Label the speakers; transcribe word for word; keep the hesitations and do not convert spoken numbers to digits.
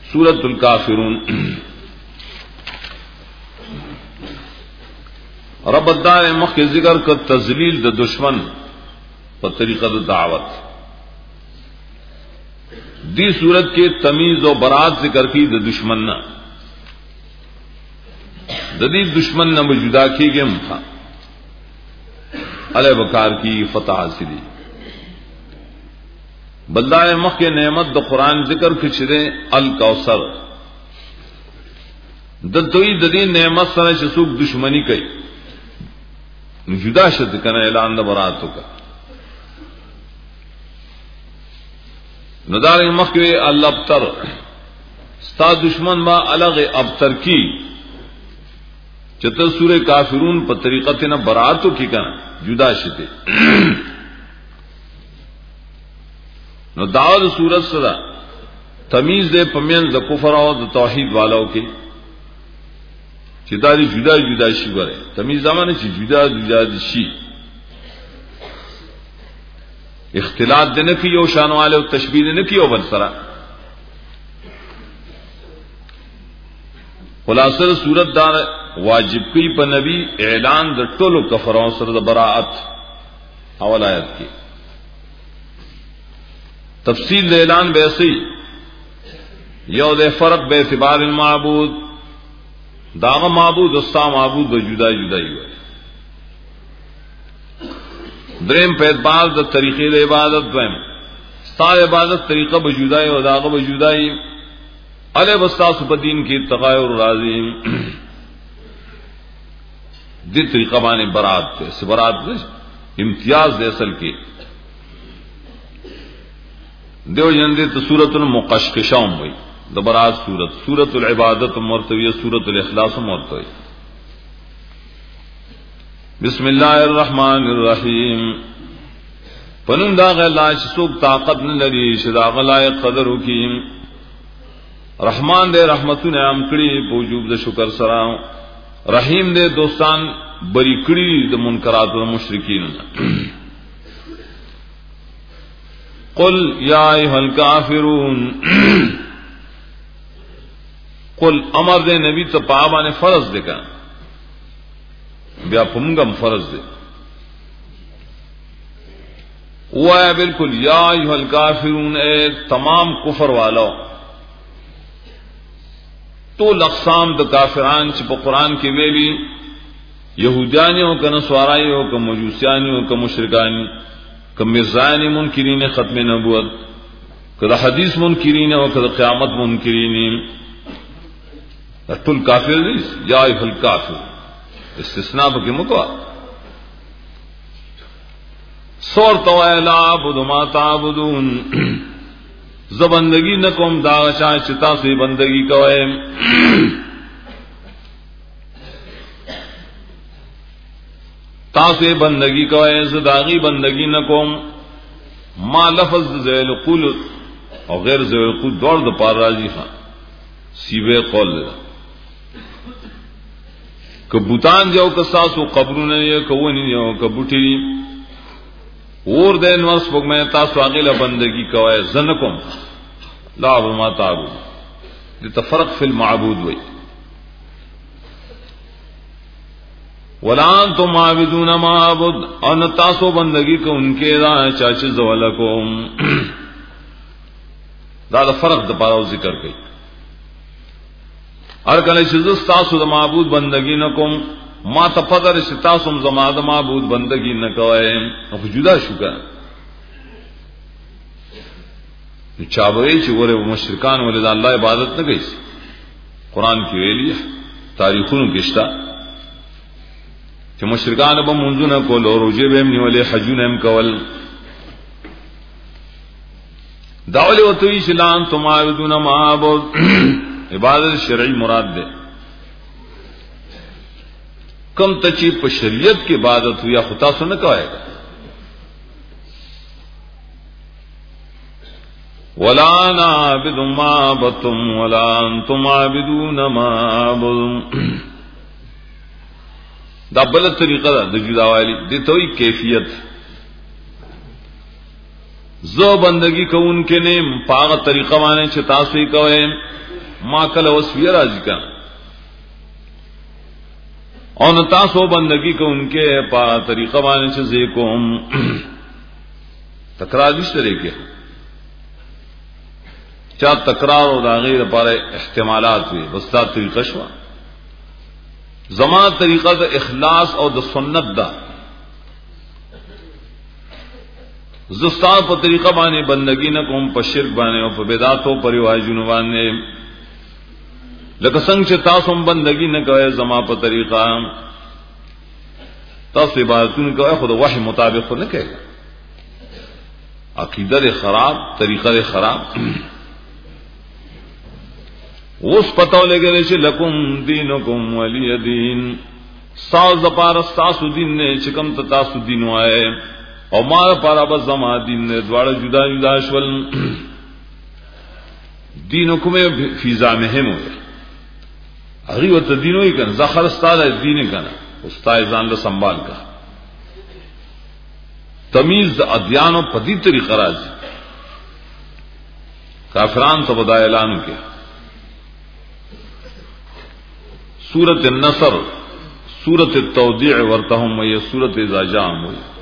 Speaker 1: سورۃ الکافرون. رب الدار مخ کے ذکر کا تذلیل د دشمن پر طریقہ د دعوت. دی صورت کے تمیز و برات ذکر کی د دشمن نہ ددی دشمن نہ جدا کی گم تھا علیہ بکار کی فتح حاصلی. بلدائے مخ کے نعمت د قرآن ذکر کی چرے الکوثر دتوئی ددی نعمت سر چسوک دشمنی کئی جدا شد کنا اعلان د براتو کا ندار مخ کے الابتر ستا دشمن با الگ ابتر کی چتر سورہ کافرون پر طریقت نہ براتو کی کنا جدا شد نو داود سورت صدا تمیز دے پمین د کفر او د توحید والو کی چداری جدا جدا شی غره تمیز زمانه چی جدا جدا شی اختلاط دے نفی او شان والے او تشبیہ دے نفی او بل سرا. خلاصہ سورت دار واجب کی پر نبی اعلان د ټولو کفروں سره د براءت اول آیت کی تفصیل اعلان بیسی یو دے فرق بے اعتبار المعبود داغ معبود استا معبود و جدا جدا ہی ہوئے. دریم پہ اعتبار دا طریقے دا عبادت دویم ستا عبادت طریقہ بجودائی و داغ بجودائی علیہ بستا سپدین کی اتقاء اور رازیم دی طریقہ بانے برات پہ اس برات دے امتیاز دے اصل کی دیو جندے تو سورۃ المقشقشاں ہوئی دبرات سورت سورۃ العبادت مرتوی سورۃ الاخلاص مرتوی. بسم اللہ الرحمن الرحیم. پنم دا غلا سوک طاقت نہ لری شدا غلا قدر کی رحمان دے رحمتوں نے ام کڑی پوجوب دے شکر سرا رحیم دے دوستان بری کڑی دے منکرات و مشرکین. قل یا ایھا الکافرون قل امر دے نبی تو پابا نے فرض دے کا بیا پمگم فرض دے وہ ہے بالکل یا ایھا الکافرون اے تمام کفر والو تو اقسام د کافران چ قرآن کی ویلی یہودیانی ہو کہ نصارائی ہو کہ مجوسیانی ہو کہ مشرکانی کہ مرزانی منکرین ختم نبوت کہ حدیث منکرین ہو کہ قیامت منکرین تل کافر نہیں یا ایھا الکافر استثناء کی مکوا سور تو لا اعبد ما تعبدون زبندگی نہ کوم دا شاہ چتا سے بندگی کوئے تا سے بندگی کوئے زداغی بندگی نہ کوم ما لفظ ذیل قول اور غیر ذیل قول دور د پار راضی خان سیبے قول دے کہ بوتان جو کہ ساسو قبروں نے یہ کہ وہ نہیں ہو کہ بوٹی اور دین ورس پک میں تاسو اگلا بندگی کوئے زنکم لا ما تعبد یہ تفرق فی المعبود وئی ولا انتم عابدون ما عبد ان تاسو بندگی کو ان کے را چاچ زولکم دا فرق د پاو ذکر کئی ہر کله چې تاسو د معبود بندگی نکوم ما تفضل تاسو زما د معبود بندگی نکوئ نو جدا شو کا چاوي چې ور مشرکان ولې د الله عبادت نه کوي. قران کې ویلي تاریخونو کې شته چې مشرکان به منځونه کول او روزه به هم نیولې حجونه هم کول داول او تو اسلام تم عبادون معبود عبادت شرعی مراد دے کم تچی پر شریعت کی عبادت ہو یا خطا سو نہ کہے گا ولا نعبد ما عبدتم ولا انتم عابدون ما عبد دا بل طریقہ دا جدا والی دی توئی کیفیت زو بندگی کو ان کے نے پاغ طریقہ مانے چتا سے کوئے ما کله وسویه راځي کنه او نو تاسو بندگی کو انکے پا طریقہ باندې چې زه کوم تکرار نشته لري چا تکرار او دا غیر لپاره احتمالات وي بس تا طریقہ شو زما طریقہ د اخلاص او د سنت دا زستان په طریقہ باندې بندگی نه کوم په شرک باندې او په بدعت او په رواجونو باندې لکه څنګه چې تاسو هم بندگی نه کوئ زما په طریقہ تاسو عبادتونه کوئ خو د وحی مطابق نه کوئ عقیدہ خراب طریقہ خراب اوس پتاو لګل چې لکم دینکم ولی دین ساز پار تاسو دین نه چې کوم ته تاسو دین وای او ما پارا بس زما دین نه دواړه جدا جدا شول دینکم فی زامهم هغه وت دینوي کنه زخر استاد دین کنه استاد ځان له سنبال کا تمیز د ادیانو په دې طریقه راځي کافران ته بدای اعلان وکړي سورۃ النصر سورۃ التودیع ورتهم وهي سورۃ اذا جاء